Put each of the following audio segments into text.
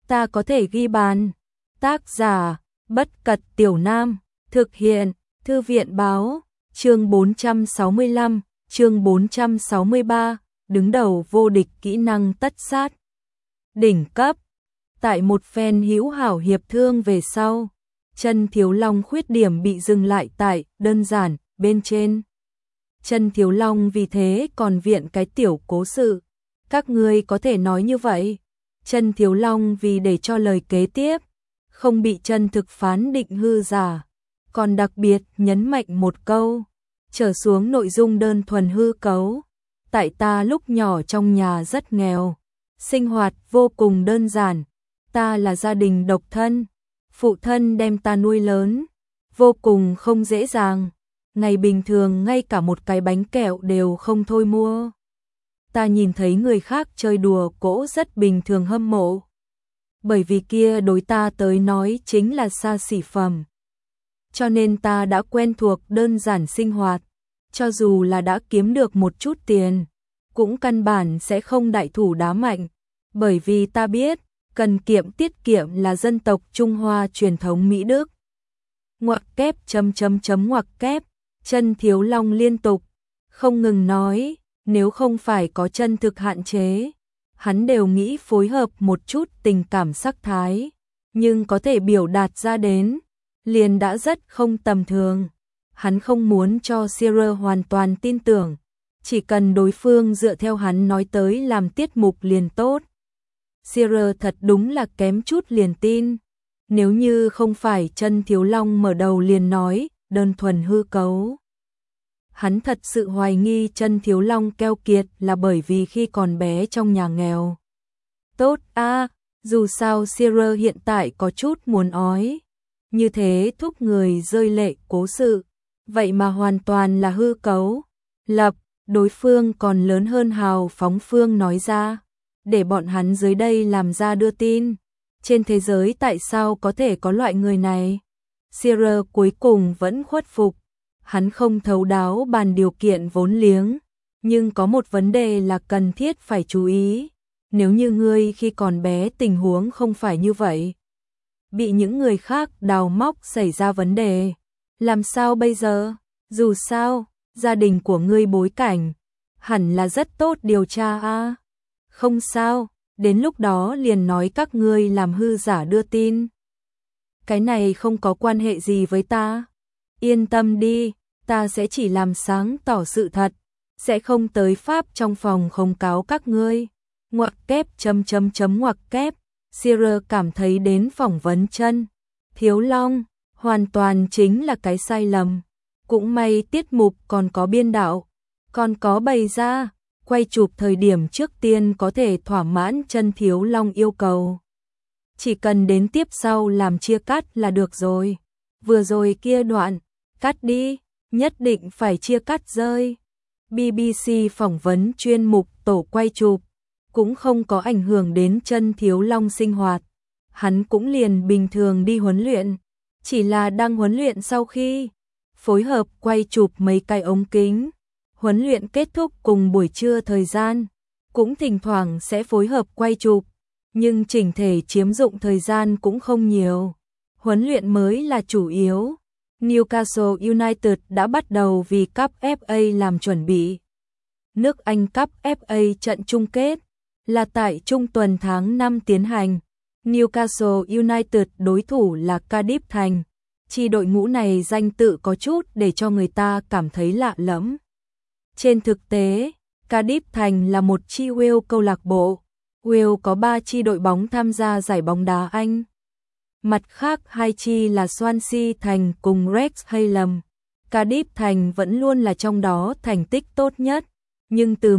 ta có thể ghi bàn. Tác giả, Bất Cật Tiểu Nam, thực hiện, Thư viện báo, chương 465, chương 463, đứng đầu vô địch kỹ năng tất sát. Đỉnh cấp, tại một phen hữu hảo hiệp thương về sau, Chân Thiếu Long khuyết điểm bị dừng lại tại đơn giản bên trên. Chân Thiếu Long vì thế còn viện cái tiểu cố sự. Các ngươi có thể nói như vậy. Chân Thiếu Long vì để cho lời kế tiếp không bị chân thực phán định hư giả, còn đặc biệt nhấn mạnh một câu, trở xuống nội dung đơn thuần hư cấu. Tại ta lúc nhỏ trong nhà rất nghèo, sinh hoạt vô cùng đơn giản, ta là gia đình độc thân, phụ thân đem ta nuôi lớn, vô cùng không dễ dàng, ngày bình thường ngay cả một cái bánh kẹo đều không thôi mua. Ta nhìn thấy người khác chơi đùa cỗ rất bình thường hâm mộ, bởi vì kia đối ta tới nói chính là xa xỉ phẩm. Cho nên ta đã quen thuộc đơn giản sinh hoạt, cho dù là đã kiếm được một chút tiền, cũng căn bản sẽ không đại thủ đá mạnh, bởi vì ta biết, cần kiệm tiết kiệm là dân tộc Trung Hoa truyền thống Mỹ Đức. Ngoặc kép ngoặc kép, Chân Thiếu Long liên tục, không ngừng nói, nếu không phải có chân thực hạn chế, hắn đều nghĩ phối hợp một chút tình cảm sắc thái, nhưng có thể biểu đạt ra đến, liền đã rất không tầm thường. Hắn không muốn cho Sierra hoàn toàn tin tưởng, chỉ cần đối phương dựa theo hắn nói tới làm tiết mục liền tốt. Sierra thật đúng là kém chút liền tin, nếu như không phải Chân Thiếu Long mở đầu liền nói, đơn thuần hư cấu. Hắn thật sự hoài nghi Chân Thiếu Long keo kiệt là bởi vì khi còn bé trong nhà nghèo. Tốt a, dù sao Sierra hiện tại có chút muốn ói, như thế thúc người rơi lệ cố sự, vậy mà hoàn toàn là hư cấu. Lập, đối phương còn lớn hơn hào phóng phương nói ra, để bọn hắn dưới đây làm ra đưa tin. Trên thế giới tại sao có thể có loại người này? Sierra cuối cùng vẫn khuất phục. Hắn không thấu đáo bàn điều kiện vốn liếng, nhưng có một vấn đề là cần thiết phải chú ý. Nếu như ngươi khi còn bé tình huống không phải như vậy, bị những người khác đào móc xảy ra vấn đề, làm sao bây giờ? Dù sao, gia đình của ngươi bối cảnh hẳn là rất tốt điều tra a. Không sao, đến lúc đó liền nói các ngươi làm hư giả đưa tin. Cái này không có quan hệ gì với ta. Yên tâm đi, ta sẽ chỉ làm sáng tỏ sự thật, sẽ không tới pháp trong phòng không cáo các ngươi. Ngoặc kép ngoặc kép, Sierra cảm thấy đến phỏng vấn Chân Thiếu Long hoàn toàn chính là cái sai lầm. Cũng may tiết mục còn có biên đạo, còn có bày ra, quay chụp thời điểm trước tiên có thể thỏa mãn Chân Thiếu Long yêu cầu. Chỉ cần đến tiếp sau làm chia cắt là được rồi. Vừa rồi kia đoạn, cắt đi, nhất định phải chia cắt rơi. BBC phỏng vấn chuyên mục tổ quay chụp, cũng không có ảnh hưởng đến Chân Thiếu Long sinh hoạt. Hắn cũng liền bình thường đi huấn luyện, chỉ là đang huấn luyện sau khi phối hợp quay chụp mấy cái ống kính. Huấn luyện kết thúc cùng buổi trưa thời gian, cũng thỉnh thoảng sẽ phối hợp quay chụp, nhưng chỉnh thể chiếm dụng thời gian cũng không nhiều. Huấn luyện mới là chủ yếu. Newcastle United đã bắt đầu vì Cup FA làm chuẩn bị. Nước Anh Cup FA trận chung kết là tại trung tuần tháng 5 tiến hành. Newcastle United đối thủ là Cardiff Thành. Chi đội ngũ này danh tự có chút để cho người ta cảm thấy lạ lẫm. Trên thực tế, Cardiff Thành là một chi Wales câu lạc bộ. Wales có 3 chi đội bóng tham gia giải bóng đá Anh. Mặt khác 2 chi là Swansea Thành cùng Wrexham. Cardiff Thành vẫn luôn là trong đó thành tích tốt nhất, nhưng từ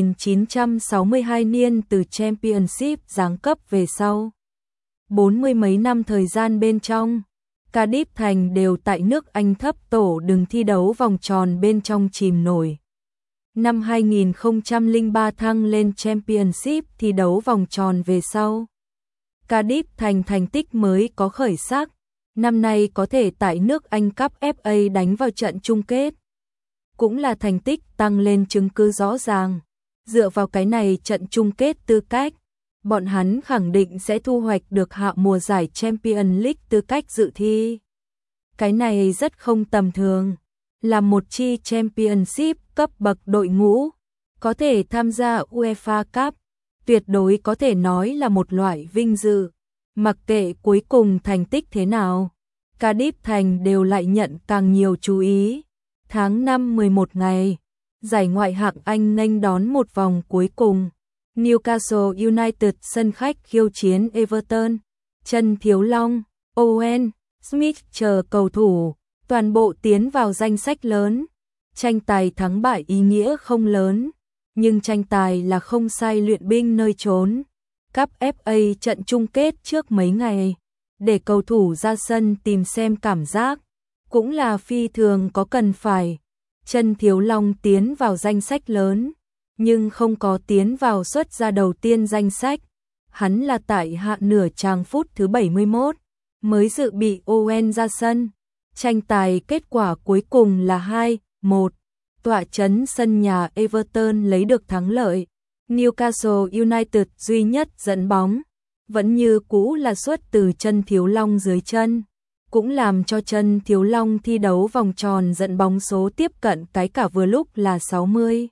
1962 niên từ Championship giáng cấp về sau, 40 mấy năm thời gian bên trong, Cardiff Thành đều tại nước Anh thấp tổ đừng thi đấu vòng tròn bên trong chìm nổi. Năm 2003 thăng lên Championship thi đấu vòng tròn về sau, Cardiff Thành thành tích mới có khởi sắc, năm nay có thể tại nước Anh Cup FA đánh vào trận chung kết. Cũng là thành tích tăng lên chứng cứ rõ ràng. Dựa vào cái này trận chung kết tư cách, bọn hắn khẳng định sẽ thu hoạch được hạ mùa giải Champions League tư cách dự thi. Cái này rất không tầm thường, là một chi Championship cấp bậc đội ngũ, có thể tham gia UEFA Cup, tuyệt đối có thể nói là một loại vinh dự. Mặc kệ cuối cùng thành tích thế nào, Cardiff Thành đều lại nhận càng nhiều chú ý. Tháng 5 11 ngày, giải ngoại hạng Anh nghênh đón một vòng cuối cùng. Newcastle United sân khách khiêu chiến Everton. Trần Thiếu Long, Owen, Smith chờ cầu thủ, toàn bộ tiến vào danh sách lớn. Tranh tài thắng bại ý nghĩa không lớn, nhưng tranh tài là không sai luyện binh nơi trốn. Cup FA trận chung kết trước mấy ngày, để cầu thủ ra sân tìm xem cảm giác, cũng là phi thường có cần phải. Trần Thiếu Long tiến vào danh sách lớn, nhưng không có tiến vào suất ra đầu tiên danh sách. Hắn là tại hạ nửa tràng phút thứ 71, mới dự bị Owen ra sân. Tranh tài kết quả cuối cùng là 2-1, tọa trấn sân nhà Everton lấy được thắng lợi. Newcastle United duy nhất dẫn bóng, vẫn như cũ là suất từ Trần Thiếu Long dưới chân, cũng làm cho Trần Thiếu Long thi đấu vòng tròn dẫn bóng số tiếp cận cái cả vừa lúc là 60.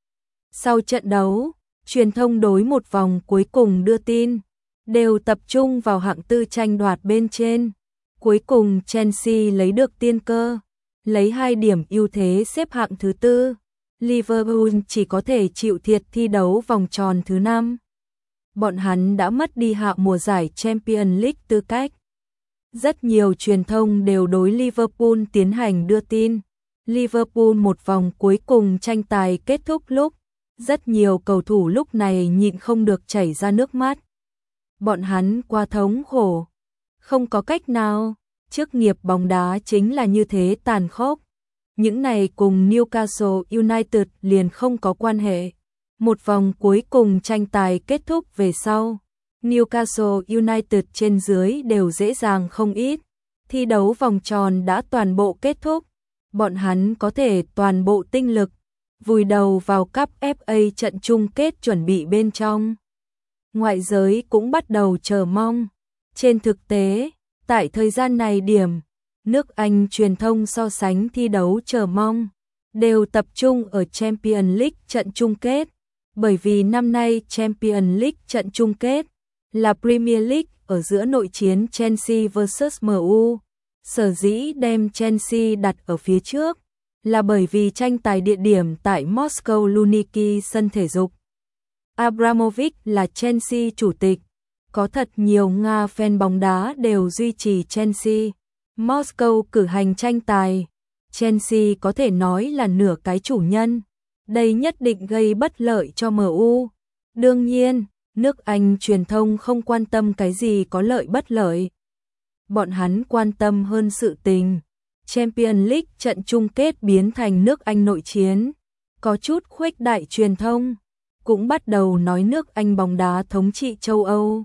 Sau trận đấu, truyền thông đối một vòng cuối cùng đưa tin, đều tập trung vào hạng tư tranh đoạt bên trên. Cuối cùng Chelsea lấy được tiên cơ, lấy 2 điểm ưu thế xếp hạng thứ 4. Liverpool chỉ có thể chịu thiệt thi đấu vòng tròn thứ 5. Bọn hắn đã mất đi hạ mùa giải Champions League tư cách. Rất nhiều truyền thông đều đối Liverpool tiến hành đưa tin. Liverpool một vòng cuối cùng tranh tài kết thúc lúc, rất nhiều cầu thủ lúc này nhịn không được chảy ra nước mắt. Bọn hắn quá thống khổ, không có cách nào, chức nghiệp bóng đá chính là như thế tàn khốc. Những này cùng Newcastle United liền không có quan hệ. Một vòng cuối cùng tranh tài kết thúc về sau, Newcastle United trên dưới đều dễ dàng không ít. Thi đấu vòng tròn đã toàn bộ kết thúc, bọn hắn có thể toàn bộ tinh lực vùi đầu vào Cup FA trận chung kết chuẩn bị bên trong. Ngoại giới cũng bắt đầu chờ mong. Trên thực tế, tại thời gian này điểm, nước Anh truyền thông so sánh thi đấu chờ mong, đều tập trung ở Champions League trận chung kết, bởi vì năm nay Champions League trận chung kết là Premier League ở giữa nội chiến Chelsea vs MU. Sở dĩ đem Chelsea đặt ở phía trước là bởi vì tranh tài địa điểm tại Moscow Luniki sân thể dục. Abramovich là Chelsea chủ tịch, có thật nhiều Nga fan bóng đá đều duy trì Chelsea. Moscow cử hành tranh tài, Chelsea có thể nói là nửa cái chủ nhân, đây nhất định gây bất lợi cho MU. Đương nhiên, nước Anh truyền thông không quan tâm cái gì có lợi bất lợi. Bọn hắn quan tâm hơn sự tình. Champions League trận chung kết biến thành nước Anh nội chiến. Có chút khuếch đại truyền thông, cũng bắt đầu nói nước Anh bóng đá thống trị châu Âu.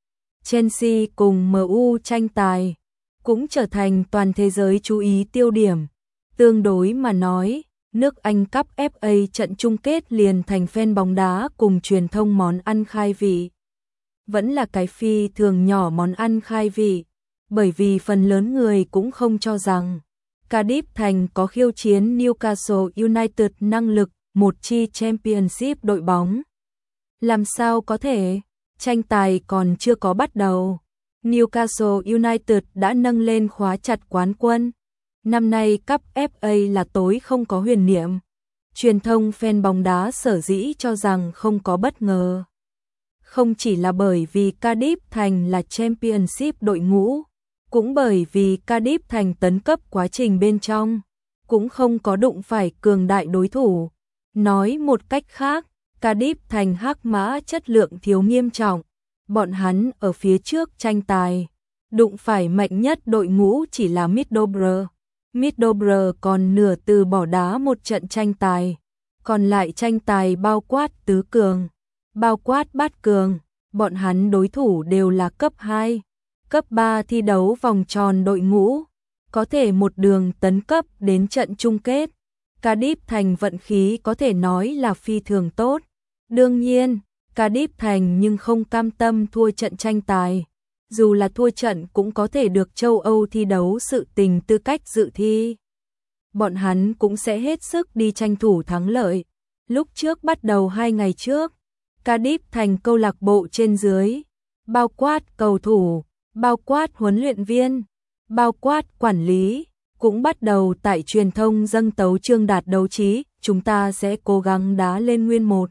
Chelsea cùng MU tranh tài, cũng trở thành toàn thế giới chú ý tiêu điểm. Tương đối mà nói, nước Anh Cup FA trận chung kết liền thành fan bóng đá cùng truyền thông món ăn khai vị. Vẫn là cái phi thường nhỏ món ăn khai vị, bởi vì phần lớn người cũng không cho rằng Cardiff Thành có khiêu chiến Newcastle United năng lực một chi Championship đội bóng. Làm sao có thể, tranh tài còn chưa có bắt đầu, Newcastle United đã nâng lên khóa chặt quán quân. Năm nay Cup FA là tối không có huyền niệm. Truyền thông fan bóng đá sở dĩ cho rằng không có bất ngờ. Không chỉ là bởi vì Cardiff Thành là Championship đội ngũ, cũng bởi vì Cardiff Thành tấn cấp quá trình bên trong, cũng không có đụng phải cường đại đối thủ. Nói một cách khác, Cardiff Thành hắc mã chất lượng thiếu nghiêm trọng. Bọn hắn ở phía trước tranh tài, đụng phải mạnh nhất đội ngũ chỉ là Middlesbrough. Middlesbrough còn nửa từ bỏ đá một trận tranh tài, còn lại tranh tài bao quát tứ cường, bao quát bát cường, bọn hắn đối thủ đều là cấp 2, cấp 3 thi đấu vòng tròn đội ngũ, có thể một đường tấn cấp đến trận chung kết. Cardiff Thành vận khí có thể nói là phi thường tốt. Đương nhiên, Cardiff Thành nhưng không cam tâm thua trận tranh tài. Dù là thua trận cũng có thể được châu Âu thi đấu sự tình tư cách dự thi. Bọn hắn cũng sẽ hết sức đi tranh thủ thắng lợi. Lúc trước bắt đầu 2 ngày trước, Cardiff Thành câu lạc bộ trên dưới, bao quát cầu thủ, bao quát huấn luyện viên, bao quát quản lý, cũng bắt đầu tại truyền thông dâng tấu chương đạt đấu trí, chúng ta sẽ cố gắng đá lên nguyên một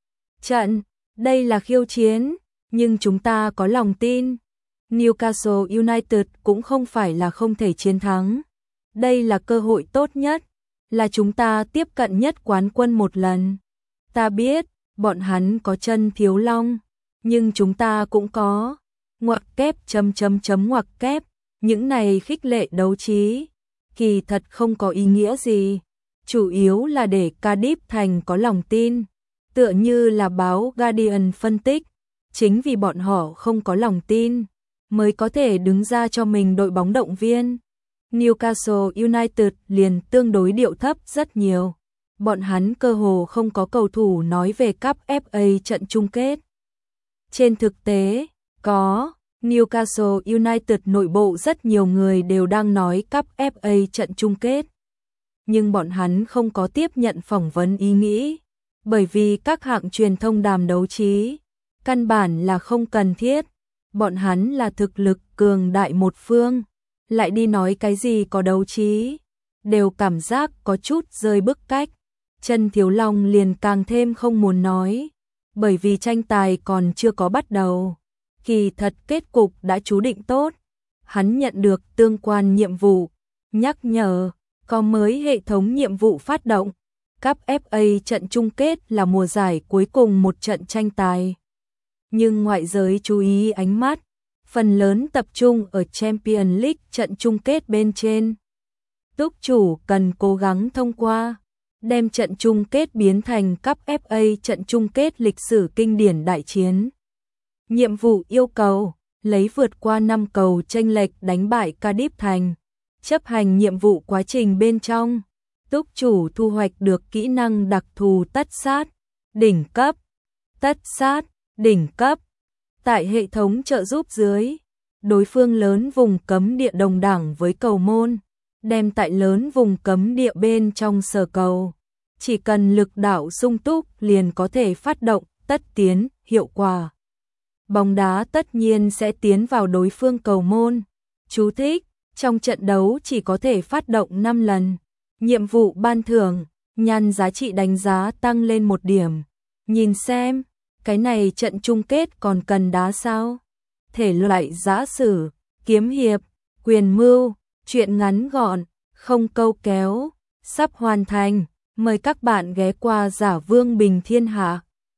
trận, đây là khiêu chiến, nhưng chúng ta có lòng tin. Newcastle United cũng không phải là không thể chiến thắng. Đây là cơ hội tốt nhất, là chúng ta tiếp cận nhất quán quân một lần. Ta biết, bọn hắn có chân thiếu long, nhưng chúng ta cũng có. Ngoặc kép ngoặc kép, những này khích lệ đấu trí, kỳ thật không có ý nghĩa gì. Chủ yếu là để Cardiff Thành có lòng tin. Tựa như là báo Guardian phân tích, chính vì bọn họ không có lòng tin, mới có thể đứng ra cho mình đội bóng động viên. Newcastle United liền tương đối điệu thấp rất nhiều. Bọn hắn cơ hồ không có cầu thủ nói về cúp FA trận chung kết. Trên thực tế, có, Newcastle United nội bộ rất nhiều người đều đang nói cúp FA trận chung kết. Nhưng bọn hắn không có tiếp nhận phỏng vấn ý nghĩ, bởi vì các hãng truyền thông đàm đấu trí, căn bản là không cần thiết. Bọn hắn là thực lực cường đại một phương, lại đi nói cái gì có đấu trí, đều cảm giác có chút rơi bức cách. Chân Thiếu Long liền càng thêm không muốn nói, bởi vì tranh tài còn chưa có bắt đầu. Kỳ thật kết cục đã chú định tốt. Hắn nhận được tương quan nhiệm vụ, nhắc nhở, có mới hệ thống nhiệm vụ phát động. Cúp FA trận chung kết là mùa giải cuối cùng một trận tranh tài. Nhưng ngoại giới chú ý ánh mắt, phần lớn tập trung ở Champions League trận chung kết bên trên. Túc chủ cần cố gắng thông qua, đem trận chung kết biến thành cúp FA trận chung kết lịch sử kinh điển đại chiến. Nhiệm vụ yêu cầu, lấy vượt qua 5 cầu chênh lệch đánh bại Cardiff Thành. Chấp hành nhiệm vụ quá trình bên trong, túc chủ thu hoạch được kỹ năng đặc thù tất sát, đỉnh cấp. Tất sát, đỉnh cấp. Tại hệ thống trợ giúp dưới, đối phương lớn vùng cấm địa đồng đẳng với cầu môn, đem tại lớn vùng cấm địa bên trong sở cầu. Chỉ cần lực đạo sung túc liền có thể phát động tất tiến, hiệu quả. Bóng đá tất nhiên sẽ tiến vào đối phương cầu môn. Chú thích, trong trận đấu chỉ có thể phát động 5 lần. Nhiệm vụ ban thưởng, nhan giá trị đánh giá tăng lên 1 điểm. Nhìn xem, cái này trận chung kết còn cần đá sao? Thể loại giã sử, kiếm hiệp, quyền mưu, truyện ngắn gọn, không câu kéo, sắp hoàn thành. Mời các bạn ghé qua Giả Vương Bình Thiên Hạ.